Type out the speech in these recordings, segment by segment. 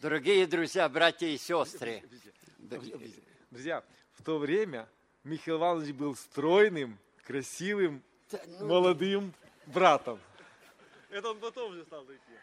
Дорогие друзья, братья и сестры. Друзья, в то время Михаил Иванович был стройным, красивым, молодым братом. Это он потом вже став таким.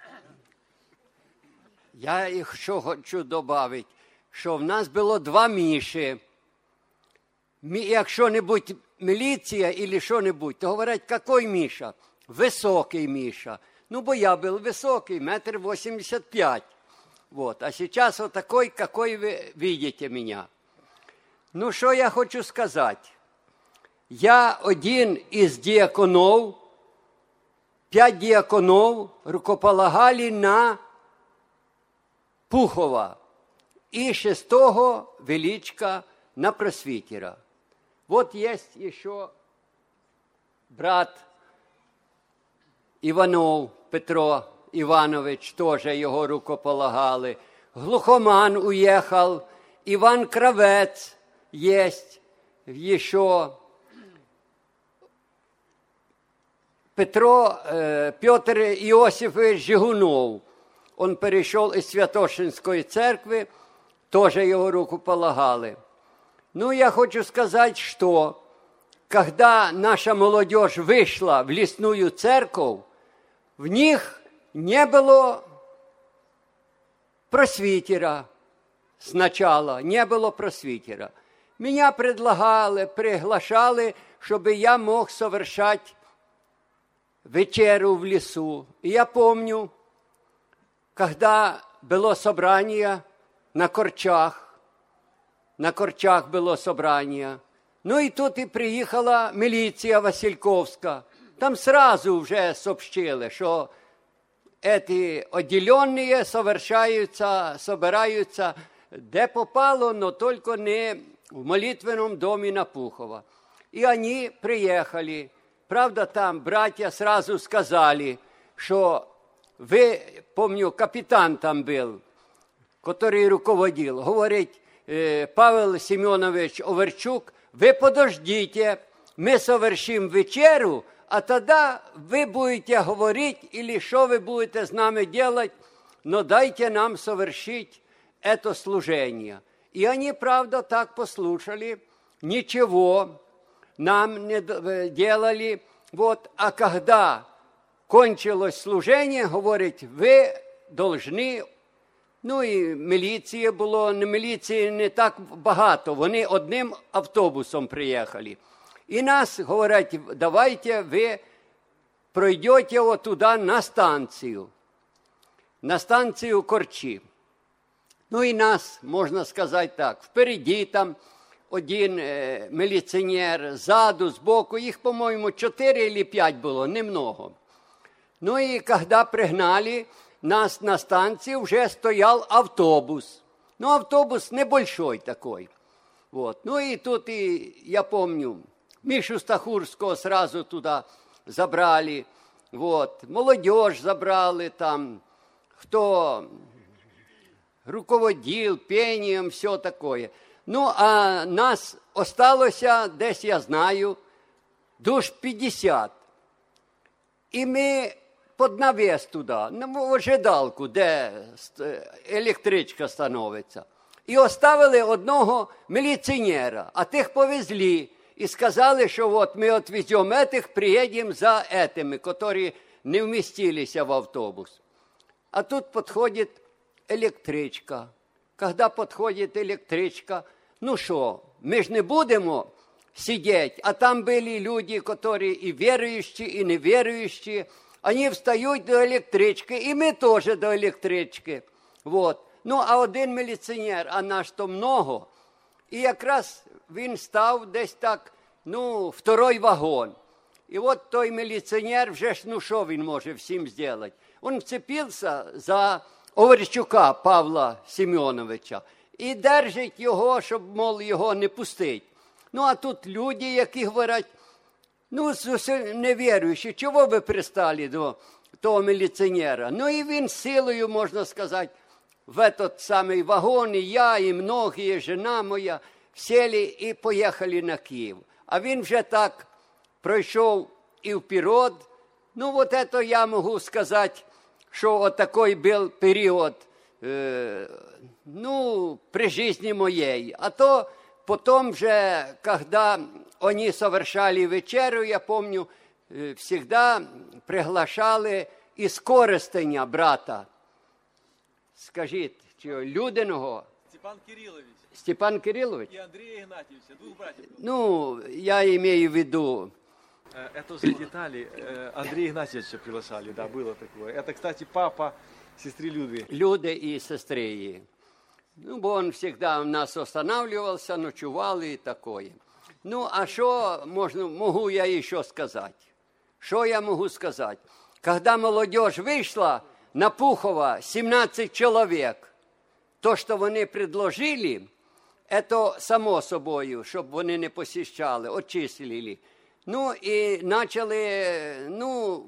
Я що хочу додати, що в нас було два Міші. Якщо-небудь міліція або що-небудь, то говорять, який Міша? Високий Міша. Ну, бо я був високий, 1,85 м. Вот. А сейчас вот такой, какой вы видите меня. Ну, що я хочу сказати? Я один із діаконов, 5 діаконов рукополагали на Пухова и 6-го Величка на просвитера. Вот есть еще брат Иванов Петро Иванович, тоже его рукополагали. Глухоман уехал, Иван Кравец есть еще. Петр Иосифович Жигунов, он перешел из Святошинской церкви, тоже его руку полагали. Ну, я хочу сказать, что когда наша молодежь вышла в лесную церковь, в них не было просвитера сначала, не было просвитера. Меня приглашали, чтобы я мог совершать вечеру в лесу. И я помню, когда было собрание на Корчах было собрание. Ну и тут и приехала милиция Васильковская. Там сразу уже сообщили, что эти отделенные собираются, где попало, но только не в молитвенном доме на Пухова. И они приехали. Правда, там братья сразу сказали, что вы, помню, капитан там был, который руководил, говорит, Павел Семенович Оверчук, вы подождите, мы совершим вечеру, а тогда вы будете говорить, или что вы будете с нами делать, но дайте нам совершить это служение. И они, правда, так послушали, ничего нам не делали. Вот, а когда кончилось служение, говорит, вы должны, ну і міліції було, міліції не так багато, вони одним автобусом приїхали. І нас говорять, давайте ви пройдете вот туда на станцію Корчі. Ну і нас, можна сказати так, впереді там один міліціонер, ззаду, збоку, їх, по-моєму, 4 чи 5 було, немного. Ну і коли пригнали нас на станції, вже стояв автобус. Ну, автобус небольшой такой. Вот. Ну и тут, я помню, Мишу Стахурского сразу туда забрали. Вот. Молодежь забрали там, кто руководил пением, все такое. Ну, а нас осталось, десь я знаю, душ 50. І ми під навіс туди, в ожидалку, де електричка становиться. І оставили одного міліціонера, а тих повезли. І сказали, що от ми відвеземо этих, приїдемо за этими, які не вмістилися в автобус. А тут підходить електричка. Когда подходит электричка, ну что, мы же не будем сидеть, а там были люди, которые и верующие, и неверующие, они встают до электрички, и мы тоже до электрички. Вот. Ну, а один міліціонер, а наш то много, і якраз він став десь так, ну, второй вагон. І от той міліціонер вже ж, ну, що він може всім зробити? Він вцепився за Оверчука Павла Семеновича і держить його, щоб, мол, його не пустить. Ну, а тут люди, які говорять, ну, невіруючі, чого ви пристали до того міліціонера? Ну, і він силою, можна сказати, в этот самий вагон, і я, і многие, жена моя, сели і поїхали на Київ. А він вже так пройшов і вперед. Ну, вот это я можу сказати, що от такий був період ну, при жизни моей. А то потом же, когда они совершали вечерю, я помню, всегда приглашали із Коростеня брата. Скажіть, чи Людиного? Степан Кириллович. Степан Кириллович? И Андрея Игнатьевича, двух братьев. Ну, я имею в виду. Это уже детали. Андрея Игнатьевича приглашали, да, было такое. Это, кстати, папа сестры Люды. Люди і сестри її. Ну, бо він завжди у нас останавливався, ночували і таке. Ну, а що можу я ще сказати? Что я могу сказать? Когда молодежь вышла на Пухова, 17 человек, то, что вони предложили, это само собою, щоб вони не посещали, отчислили. Ну, и начали, ну,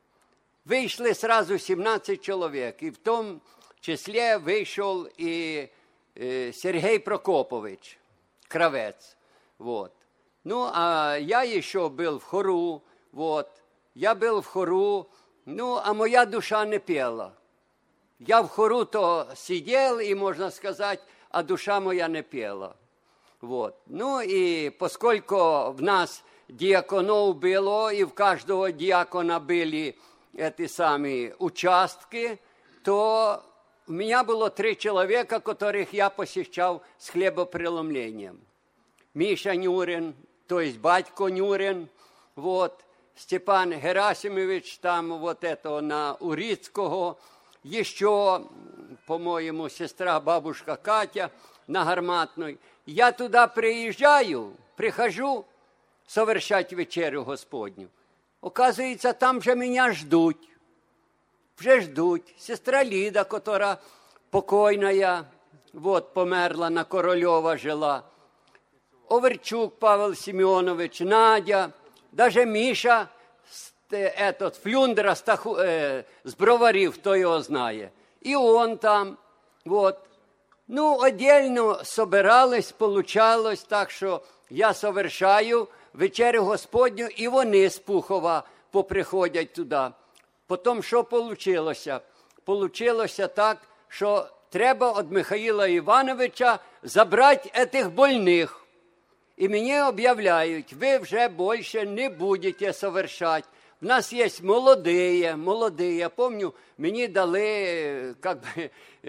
вышли сразу 17 человек, и в том числе вышел и Сергей Прокопович, Кравец, вот. Ну, а я еще был в хору, вот. Я был в хору, ну, а моя душа не пела. Я в хору-то сидел, и, можно сказать, а душа моя не пела. Вот. Ну, и поскольку в нас диаконов было, и в каждого диакона были эти самые участки, то у меня было 3 человека, которых я посещал с хлебопреломлением. Миша Нюрин, то есть батько Нюрин, вот. Степан Герасимович, там вот это на Урицкого, еще, по-моему, сестра, бабушка Катя на Гарматной. Я туда приезжаю, прихожу совершать вечерю Господню. Оказывается, там же меня ждут. Вже ждуть. Сестра Ліда, которая покойная, вот, померла, на Корольова жила. Оверчук Павел Семенович, Надя, даже Миша, этот, Флюндера с Броварів, хто його знає. І он там, вот. Ну, отдельно собирались, получалось так, що я совершаю вечерю Господню, і вони з Пухова поприходять туди. Потім що получилося? Получилося так, що треба від Михаїла Івановича забрати этих больних. І мені об'являють, ви вже більше не будете совершати. В нас є молоді. Я пам'ятаю, мені дали, как би,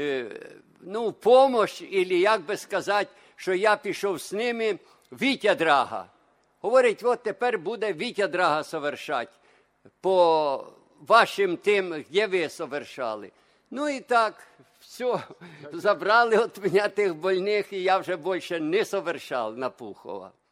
ну, помощь, или, як би сказати, що я пішов з ними, Вітя Драга. Говорить, от тепер буде Вітя Драга совершати по вашим тим, де ви совершали. Ну і так, все, забрали від мене тих больних, і я вже більше не совершав на Пухова.